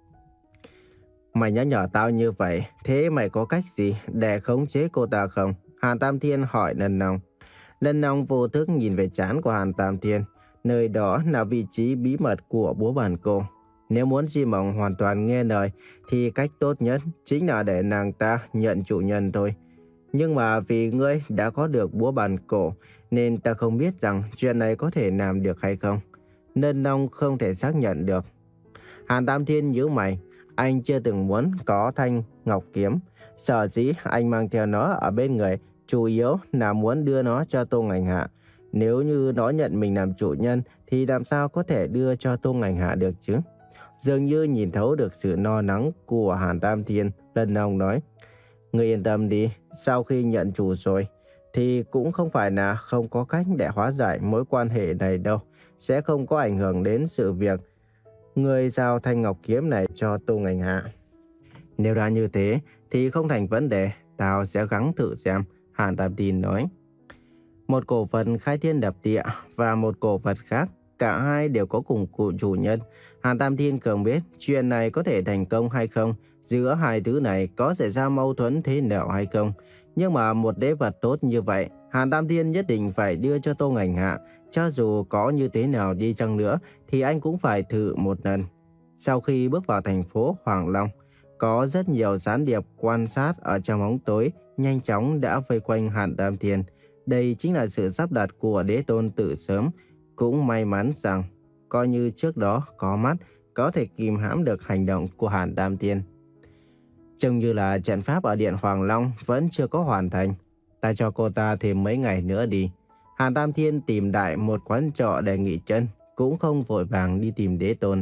Mày nhắc nhở tao như vậy, thế mày có cách gì để khống chế cô ta không? Hàn Tam Thiên hỏi Lân Nông. Lân Nông vô thức nhìn về trán của Hàn Tam Thiên. Nơi đó là vị trí bí mật của búa bản cô. Nếu muốn Si Mộng hoàn toàn nghe lời, thì cách tốt nhất chính là để nàng ta nhận chủ nhân thôi. Nhưng mà vì ngươi đã có được búa bản cổ, nên ta không biết rằng chuyện này có thể làm được hay không. Lân Nông không thể xác nhận được. Hàn Tam Thiên nhíu mày. Anh chưa từng muốn có thanh ngọc kiếm. Sở dĩ anh mang theo nó ở bên người, chủ yếu là muốn đưa nó cho Tô Ngành Hạ. Nếu như nó nhận mình làm chủ nhân, thì làm sao có thể đưa cho Tô Ngành Hạ được chứ? Dường như nhìn thấu được sự lo lắng của Hàn Tam Thiên, Lân Nông nói. Ngươi yên tâm đi, sau khi nhận chủ rồi, thì cũng không phải là không có cách để hóa giải mối quan hệ này đâu. Sẽ không có ảnh hưởng đến sự việc ngươi giao thanh ngọc kiếm này cho Tô Ngành Hạ. Nếu đã như thế, thì không thành vấn đề, tao sẽ gắng thử xem, Hàn Tam Thiên nói. Một cổ vật khai thiên đập địa và một cổ vật khác, cả hai đều có cùng cụ chủ nhân. Hàn Tam Thiên không biết chuyện này có thể thành công hay không, giữa hai thứ này có xảy ra mâu thuẫn thế nào hay không. Nhưng mà một đế vật tốt như vậy, Hàn Tam Thiên nhất định phải đưa cho Tô Ngành Hạ. Cho dù có như thế nào đi chăng nữa, thì anh cũng phải thử một lần. Sau khi bước vào thành phố Hoàng Long, có rất nhiều gián điệp quan sát ở trong bóng tối, nhanh chóng đã vây quanh Hàn Tam Thiên. Đây chính là sự sắp đặt của đế tôn từ sớm. Cũng may mắn rằng, coi như trước đó có mắt, có thể kìm hãm được hành động của Hàn Tam Thiên. Trông như là trận pháp ở Điện Hoàng Long vẫn chưa có hoàn thành. Ta cho cô ta thêm mấy ngày nữa đi. Hàn Tam Thiên tìm đại một quán trọ để nghỉ chân, cũng không vội vàng đi tìm đế tôn.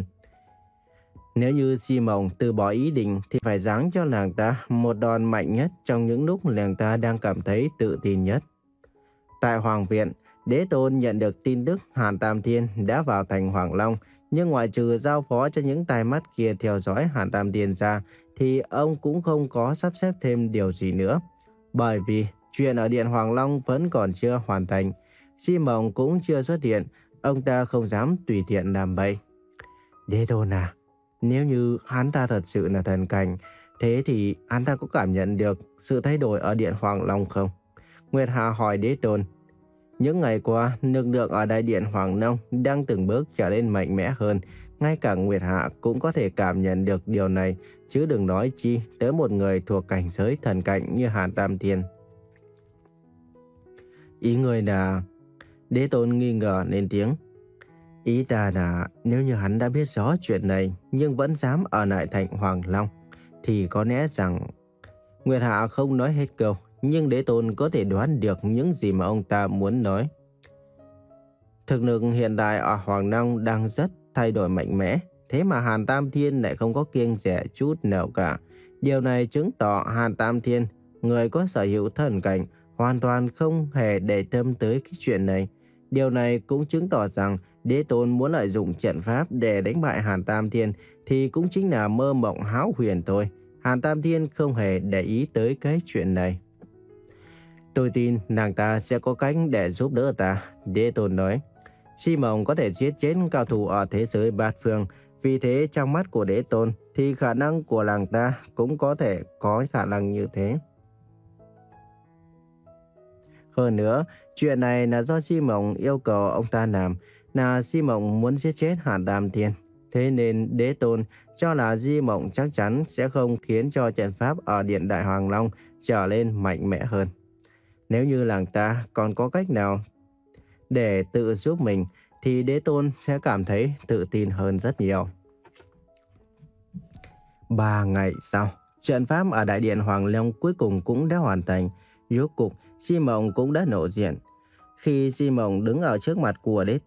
Nếu như Si Mộng từ bỏ ý định thì phải giáng cho nàng ta một đòn mạnh nhất trong những lúc nàng ta đang cảm thấy tự tin nhất. Tại Hoàng Viện, đế tôn nhận được tin tức Hàn Tam Thiên đã vào thành Hoàng Long, nhưng ngoại trừ giao phó cho những tai mắt kia theo dõi Hàn Tam Thiên ra, thì ông cũng không có sắp xếp thêm điều gì nữa. Bởi vì chuyện ở Điện Hoàng Long vẫn còn chưa hoàn thành, Si Mộng cũng chưa xuất hiện, ông ta không dám tùy tiện làm bậy. Đế tôn à, nếu như hắn ta thật sự là thần cảnh, thế thì hắn ta có cảm nhận được sự thay đổi ở Điện Hoàng Long không? Nguyệt Hạ hỏi đế tôn. Những ngày qua, lực lượng ở Đại Điện Hoàng Long đang từng bước trở nên mạnh mẽ hơn. Ngay cả Nguyệt Hạ cũng có thể cảm nhận được điều này, chứ đừng nói chi tới một người thuộc cảnh giới thần cảnh như Hàn Tam Thiên. Ý người là... Đế tôn nghi ngờ lên tiếng. Ý ta là nếu như hắn đã biết rõ chuyện này nhưng vẫn dám ở lại thành Hoàng Long, thì có lẽ rằng... Nguyệt Hạ không nói hết câu, nhưng đế tôn có thể đoán được những gì mà ông ta muốn nói. Thực lực hiện tại ở Hoàng Long đang rất thay đổi mạnh mẽ, thế mà Hàn Tam Thiên lại không có kiêng dè chút nào cả. Điều này chứng tỏ Hàn Tam Thiên, người có sở hữu thần cảnh, hoàn toàn không hề để tâm tới cái chuyện này. Điều này cũng chứng tỏ rằng đế tôn muốn lợi dụng trận pháp để đánh bại Hàn Tam Thiên thì cũng chính là mơ mộng hão huyền thôi. Hàn Tam Thiên không hề để ý tới cái chuyện này. Tôi tin nàng ta sẽ có cách để giúp đỡ ta, đế tôn nói. Si Mộng có thể giết chết cao thủ ở thế giới bát phương, vì thế trong mắt của đế tôn thì khả năng của nàng ta cũng có thể có khả năng như thế. Hơn nữa, chuyện này là do Si Mộng yêu cầu ông ta làm, là Si Mộng muốn giết chết Hàn Tam Thiên. Thế nên đế tôn cho là Si Mộng chắc chắn sẽ không khiến cho trận pháp ở Điện Đại Hoàng Long trở lên mạnh mẽ hơn. Nếu như nàng ta còn có cách nào để tự giúp mình, thì đế tôn sẽ cảm thấy tự tin hơn rất nhiều. Ba ngày sau, trận pháp ở Đại Điện Hoàng Long cuối cùng cũng đã hoàn thành. Rốt cục, Si Mộng cũng đã lộ diện. Khi Si Mộng đứng ở trước mặt của đế tôn,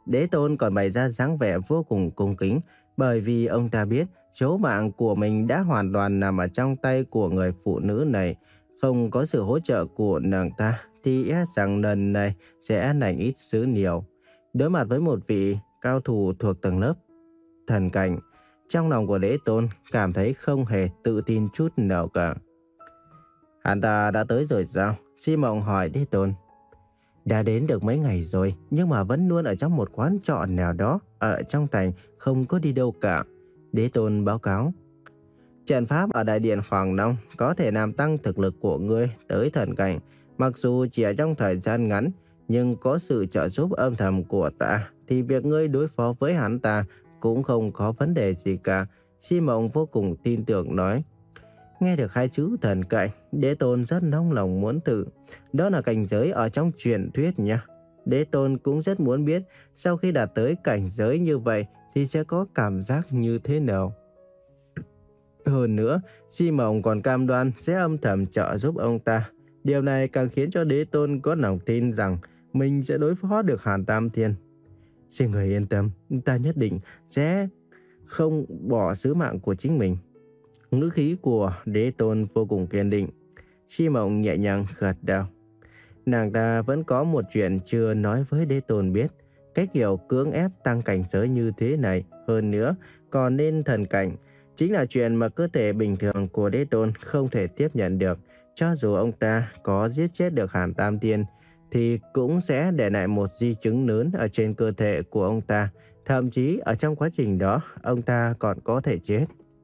Đế Tôn còn bày ra dáng vẻ vô cùng cung kính, bởi vì ông ta biết số mạng của mình đã hoàn toàn nằm ở trong tay của người phụ nữ này. Không có sự hỗ trợ của nàng ta thì e rằng lần này sẽ lành ít dữ nhiều. Đối mặt với một vị cao thủ thuộc tầng lớp thần cảnh, trong lòng của Đế Tôn cảm thấy không hề tự tin chút nào cả. Hắn ta đã tới rồi sao? Si Mộng hỏi Đế Tôn. Đã đến được mấy ngày rồi, nhưng mà vẫn luôn ở trong một quán trọ nào đó ở trong thành, không có đi đâu cả. Đế Tôn báo cáo. Trận pháp ở Đại Điện Hoàng Long có thể làm tăng thực lực của ngươi tới thần cảnh, mặc dù chỉ ở trong thời gian ngắn, nhưng có sự trợ giúp âm thầm của ta thì việc ngươi đối phó với hắn ta cũng không có vấn đề gì cả. Si Mộng vô cùng tin tưởng nói. Nghe được hai chữ thần cảnh, Đế Tôn rất nóng lòng muốn thử. Đó là cảnh giới ở trong truyền thuyết nha. Đế Tôn cũng rất muốn biết sau khi đạt tới cảnh giới như vậy thì sẽ có cảm giác như thế nào. Hơn nữa, Si Mộng còn cam đoan sẽ âm thầm trợ giúp ông ta. Điều này càng khiến cho Đế Tôn có lòng tin rằng mình sẽ đối phó được Hàn Tam Thiên. Xin người yên tâm, ta nhất định sẽ không bỏ sứ mạng của chính mình. Ngữ khí của Đế Tôn vô cùng kiên định. Si Mộng nhẹ nhàng gật đầu. Nàng ta vẫn có một chuyện chưa nói với Đế Tôn biết. Cái kiểu cưỡng ép tăng cảnh giới như thế này, hơn nữa còn nên thần cảnh, chính là chuyện mà cơ thể bình thường của Đế Tôn không thể tiếp nhận được. Cho dù ông ta có giết chết được Hàn Tam Thiên thì cũng sẽ để lại một di chứng lớn ở trên cơ thể của ông ta. Thậm chí ở trong quá trình đó, ông ta còn có thể chết.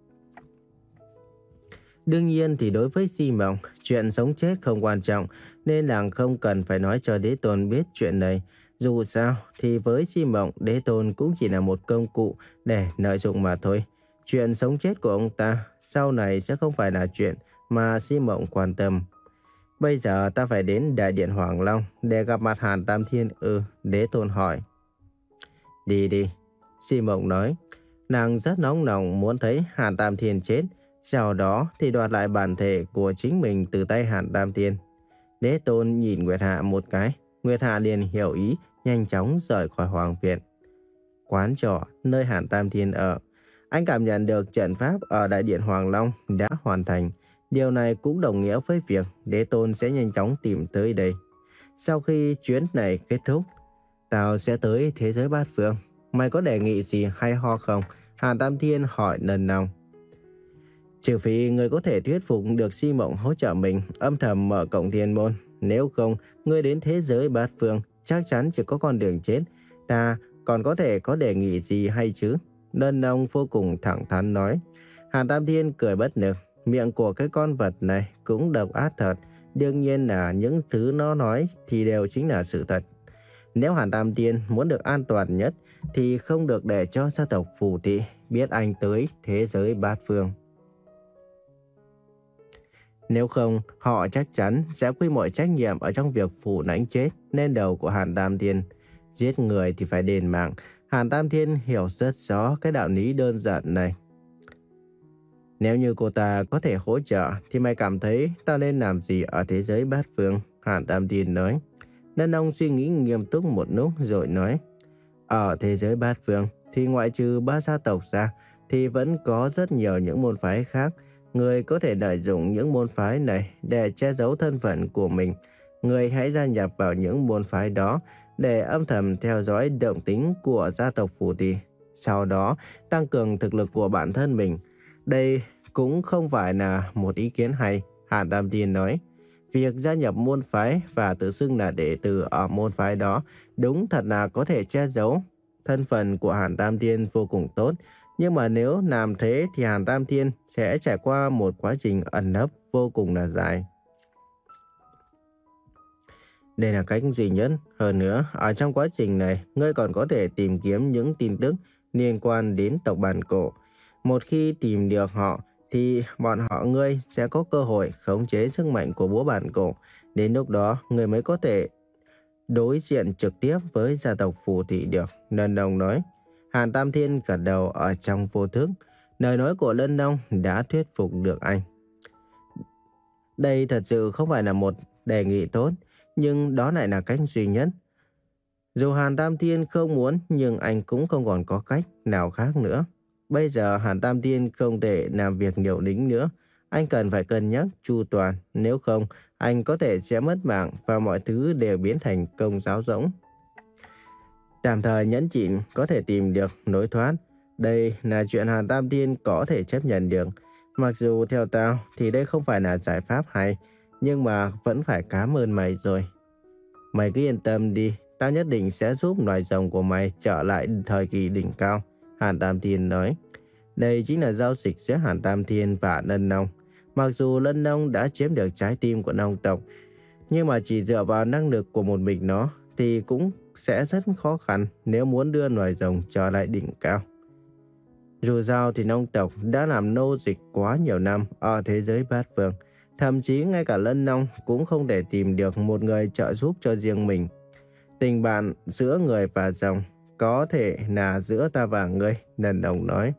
Đương nhiên thì đối với Si Mộng, chuyện sống chết không quan trọng, nên nàng không cần phải nói cho Đế Tôn biết chuyện này. Dù sao thì với Si Mộng, Đế Tôn cũng chỉ là một công cụ để lợi dụng mà thôi. Chuyện sống chết của ông ta sau này sẽ không phải là chuyện mà Si Mộng quan tâm. Bây giờ ta phải đến Đại Điện Hoàng Long để gặp mặt Hàn Tam Thiên. Ừ, Đế Tôn hỏi. Đi đi, Si Mộng nói. Nàng rất nóng lòng muốn thấy Hàn Tam Thiên chết, sau đó thì đoạt lại bản thể của chính mình từ tay Hàn Tam Thiên. Đế Tôn nhìn Nguyệt Hạ một cái, Nguyệt Hạ liền hiểu ý, nhanh chóng rời khỏi Hoàng Viện. Quán trọ nơi Hàn Tam Thiên ở, anh cảm nhận được trận pháp ở Đại Điện Hoàng Long đã hoàn thành. Điều này cũng đồng nghĩa với việc Đế Tôn sẽ nhanh chóng tìm tới đây. Sau khi chuyến này kết thúc, tao sẽ tới thế giới bát phương. Mày có đề nghị gì hay ho không? Hàn Tam Thiên hỏi lần nào. Trừ phi người có thể thuyết phục được Si Mộng hỗ trợ mình âm thầm mở cổng thiên môn. Nếu không, người đến thế giới bát phương chắc chắn chỉ có con đường chết. Ta còn có thể có đề nghị gì hay chứ? Đơn Nông vô cùng thẳng thắn nói. Hàn Tam Thiên cười bất lực. Miệng của cái con vật này cũng độc ác thật. Đương nhiên là những thứ nó nói thì đều chính là sự thật. Nếu Hàn Tam Thiên muốn được an toàn nhất thì không được để cho gia tộc Phù Thị biết anh tới thế giới bát phương. Nếu không, họ chắc chắn sẽ quy mọi trách nhiệm ở trong việc phủ đánh chết lên đầu của Hàn Tam Thiên. Giết người thì phải đền mạng. Hàn Tam Thiên hiểu rất rõ cái đạo lý đơn giản này. Nếu như cô ta có thể hỗ trợ thì mày cảm thấy tao nên làm gì ở thế giới bát phương? Hàn Tam Thiên nói. Nên ông suy nghĩ nghiêm túc một lúc rồi nói. Ở thế giới bát phương thì ngoại trừ ba gia tộc ra thì vẫn có rất nhiều những môn phái khác. Người có thể lợi dụng những môn phái này để che giấu thân phận của mình. Người hãy gia nhập vào những môn phái đó để âm thầm theo dõi động tĩnh của gia tộc Phù Thị. Sau đó tăng cường thực lực của bản thân mình. Đây cũng không phải là một ý kiến hay, Hàn Tam Thiên nói. Việc gia nhập môn phái và tự xưng là đệ tử ở môn phái đó đúng thật là có thể che giấu thân phận của Hàn Tam Thiên vô cùng tốt. Nhưng mà nếu làm thế thì Hàn Tam Thiên sẽ trải qua một quá trình ẩn nấp vô cùng là dài. Đây là cách duy nhất. Hơn nữa, ở trong quá trình này, ngươi còn có thể tìm kiếm những tin tức liên quan đến tộc bản cổ. Một khi tìm được họ, thì bọn họ ngươi sẽ có cơ hội khống chế sức mạnh của búa bản cổ. Đến lúc đó, ngươi mới có thể đối diện trực tiếp với gia tộc Phù Thị được. Lân Đông nói. Hàn Tam Thiên gật đầu ở trong vô thức. Lời nói của Lân Đông đã thuyết phục được anh. Đây thật sự không phải là một đề nghị tốt, nhưng đó lại là cách duy nhất. Dù Hàn Tam Thiên không muốn, nhưng anh cũng không còn có cách nào khác nữa. Bây giờ Hàn Tam Thiên không thể làm việc nhiều lính nữa. Anh cần phải cân nhắc chu toàn, nếu không anh có thể sẽ mất mạng và mọi thứ đều biến thành công giáo rỗng. Tạm thời nhẫn nhịn có thể tìm được lối thoát. Đây là chuyện Hàn Tam Thiên có thể chấp nhận được. Mặc dù theo tao thì đây không phải là giải pháp hay, nhưng mà vẫn phải cảm ơn mày rồi. Mày cứ yên tâm đi, tao nhất định sẽ giúp loài rồng của mày trở lại thời kỳ đỉnh cao, Hàn Tam Thiên nói. Đây chính là giao dịch giữa Hàn Tam Thiên và Lân Nông. Mặc dù Lân Nông đã chiếm được trái tim của Nông tộc, nhưng mà chỉ dựa vào năng lực của một mình nó thì cũng sẽ rất khó khăn nếu muốn đưa loài rồng trở lại đỉnh cao. Dù sao thì Nông tộc đã làm nô dịch quá nhiều năm ở thế giới bát phương. Thậm chí ngay cả Lân Nông cũng không thể tìm được một người trợ giúp cho riêng mình. Tình bạn giữa người và rồng có thể là giữa ta và ngươi, Lân Nông nói.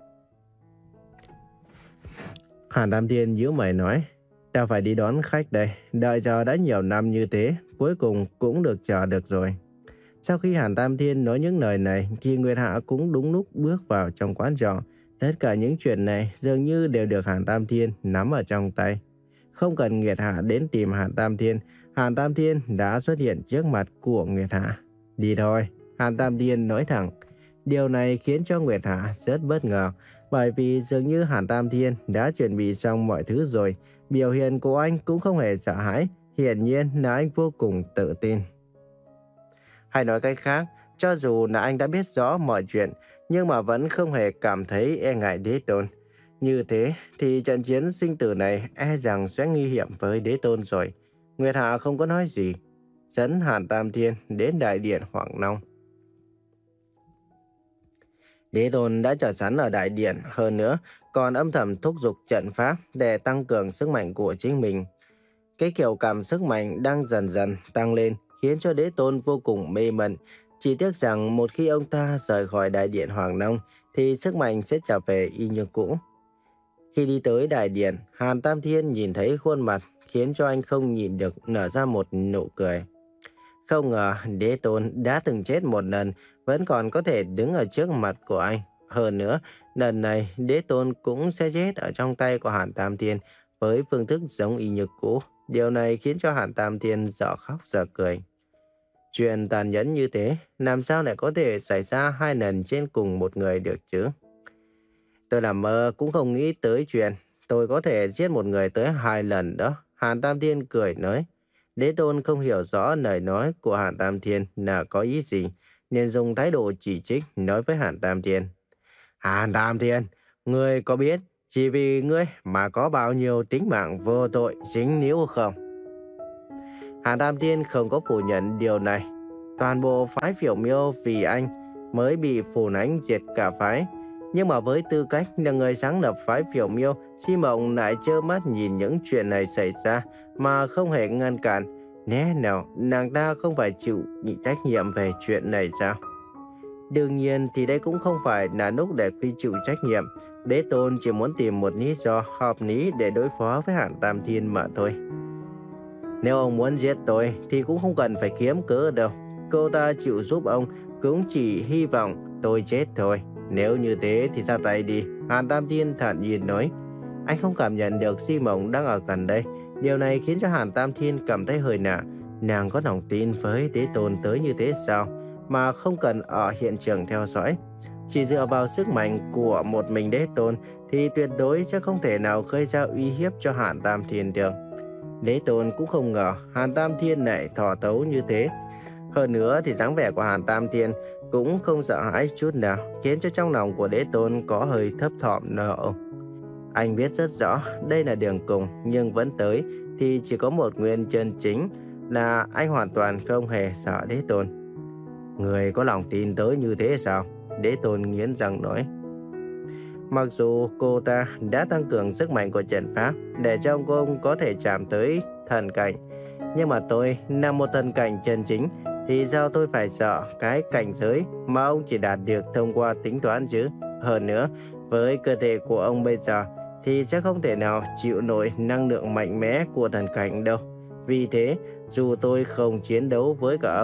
Hàn Tam Thiên nhíu mày nói, ta phải đi đón khách đây, đợi chờ đã nhiều năm như thế, cuối cùng cũng được chờ được rồi. Sau khi Hàn Tam Thiên nói những lời này, thì Nguyệt Hạ cũng đúng lúc bước vào trong quán trọ. Tất cả những chuyện này dường như đều được Hàn Tam Thiên nắm ở trong tay. Không cần Nguyệt Hạ đến tìm Hàn Tam Thiên, Hàn Tam Thiên đã xuất hiện trước mặt của Nguyệt Hạ. Đi thôi, Hàn Tam Thiên nói thẳng. Điều này khiến cho Nguyệt Hạ rất bất ngờ, bởi vì dường như Hàn Tam Thiên đã chuẩn bị xong mọi thứ rồi. Biểu hiện của anh cũng không hề sợ hãi, hiển nhiên là anh vô cùng tự tin. Hay nói cách khác, cho dù là anh đã biết rõ mọi chuyện, nhưng mà vẫn không hề cảm thấy e ngại Đế Tôn. Như thế thì trận chiến sinh tử này e rằng sẽ nguy hiểm với Đế Tôn rồi. Nguyệt Hạ không có nói gì, dẫn Hàn Tam Thiên đến đại điện Hoàng Long. Đế Tôn đã chờ sẵn ở đại điện, hơn nữa còn âm thầm thúc giục trận pháp để tăng cường sức mạnh của chính mình. Cái kiểu cảm sức mạnh đang dần dần tăng lên khiến cho Đế Tôn vô cùng mê mẩn. Chỉ tiếc rằng một khi ông ta rời khỏi đại điện Hoàng Long thì sức mạnh sẽ trở về y như cũ. Khi đi tới đại điện, Hàn Tam Thiên nhìn thấy khuôn mặt khiến cho anh không nhìn được nở ra một nụ cười. Không ngờ Đế Tôn đã từng chết một lần vẫn còn có thể đứng ở trước mặt của anh. Hơn nữa, lần này Đế Tôn cũng sẽ chết ở trong tay của Hàn Tam Thiên với phương thức giống y như cũ. Điều này khiến cho Hàn Tam Thiên dở khóc dở cười. Chuyện tàn nhẫn như thế, làm sao lại có thể xảy ra hai lần trên cùng một người được chứ? Tôi nằm mơ cũng không nghĩ tới chuyện tôi có thể giết một người tới hai lần đó. Hàn Tam Thiên cười nói. Đế Tôn không hiểu rõ lời nói của Hàn Tam Thiên là có ý gì, nên dùng thái độ chỉ trích nói với Hàn Tam Thiên. Hàn Tam Thiên, ngươi có biết chỉ vì ngươi mà có bao nhiêu tính mạng vô tội dính líu không? Hàn Tam Thiên không có phủ nhận điều này. Toàn bộ phái Phiểu Miêu vì anh mới bị Phù Ánh diệt cả phái. Nhưng mà với tư cách là người sáng lập phái Phiểu Miêu, Chi Mộng lại trơ mắt nhìn những chuyện này xảy ra mà không hề ngăn cản. Lẽ nào nàng ta không phải chịu trách nhiệm về chuyện này sao? Đương nhiên thì đây cũng không phải là lúc để quy chịu trách nhiệm. Đế Tôn chỉ muốn tìm một lý do hợp lý để đối phó với Hàn Tam Thiên mà thôi. Nếu ông muốn giết tôi thì cũng không cần phải kiếm cớ đâu. Cô ta chịu giúp ông cũng chỉ hy vọng tôi chết thôi. Nếu như thế thì ra tay đi, Hàn Tam Thiên thản nhiên nói. Anh không cảm nhận được Di Mộng đang ở gần đây. Điều này khiến cho Hàn Tam Thiên cảm thấy hơi lạ. Nàng có lòng tin với Đế Tôn tới như thế sao mà không cần ở hiện trường theo dõi? Chỉ dựa vào sức mạnh của một mình Đế Tôn thì tuyệt đối sẽ không thể nào gây ra uy hiếp cho Hàn Tam Thiên được. Đế Tôn cũng không ngờ Hàn Tam Thiên lại thò tấu như thế. Hơn nữa thì dáng vẻ của Hàn Tam Thiên cũng không sợ hãi chút nào, khiến cho trong lòng của Đế Tôn có hơi thấp thỏm nợ. Anh biết rất rõ đây là đường cùng, nhưng vẫn tới thì chỉ có một nguyên chân chính là anh hoàn toàn không hề sợ Đế Tôn. Người có lòng tin tới như thế sao? Đế Tôn nghiến răng nói. Mặc dù cô ta đã tăng cường sức mạnh của trận pháp để cho ông có thể chạm tới thần cảnh, nhưng mà tôi là một thần cảnh chân chính thì sao tôi phải sợ cái cảnh giới mà ông chỉ đạt được thông qua tính toán chứ? Hơn nữa, với cơ thể của ông bây giờ thì sẽ không thể nào chịu nổi năng lượng mạnh mẽ của thần cảnh đâu. Vì thế, dù tôi không chiến đấu với cả ông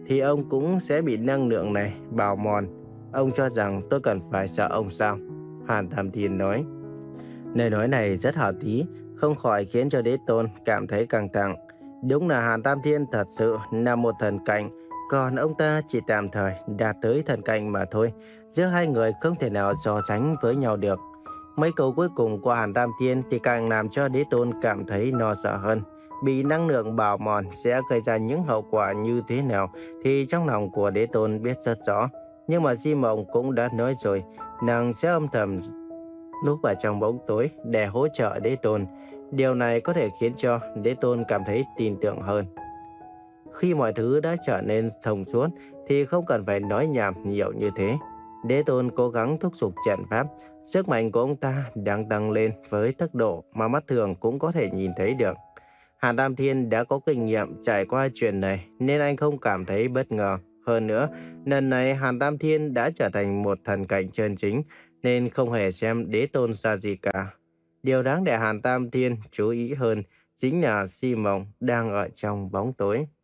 thì ông cũng sẽ bị năng lượng này bào mòn. Ông cho rằng tôi cần phải sợ ông sao? Hàn Tam Thiên nói. Lời nói này rất hợp lý, không khỏi khiến cho Đế Tôn cảm thấy căng thẳng. Đúng là Hàn Tam Thiên thật sự là một thần cảnh, còn ông ta chỉ tạm thời đạt tới thần cảnh mà thôi. Giữa hai người không thể nào so sánh với nhau được. Mấy câu cuối cùng của Hàn Tam Thiên thì càng làm cho Đế Tôn cảm thấy lo sợ hơn. Bị năng lượng bào mòn sẽ gây ra những hậu quả như thế nào thì trong lòng của Đế Tôn biết rất rõ. Nhưng mà Di Mộng cũng đã nói rồi, nàng sẽ âm thầm núp vào trong bóng tối để hỗ trợ Đế Tôn. Điều này có thể khiến cho Đế Tôn cảm thấy tin tưởng hơn. Khi mọi thứ đã trở nên thông suốt thì không cần phải nói nhảm nhiều như thế. Đế Tôn cố gắng thúc giục trận pháp. Sức mạnh của ông ta đang tăng lên với tốc độ mà mắt thường cũng có thể nhìn thấy được. Hàn Tam Thiên đã có kinh nghiệm trải qua chuyện này nên anh không cảm thấy bất ngờ. Hơn nữa, lần này Hàn Tam Thiên đã trở thành một thần cảnh chân chính nên không hề xem Đế Tôn ra gì cả. Điều đáng để Hàn Tam Thiên chú ý hơn chính là Di Mộng đang ở trong bóng tối.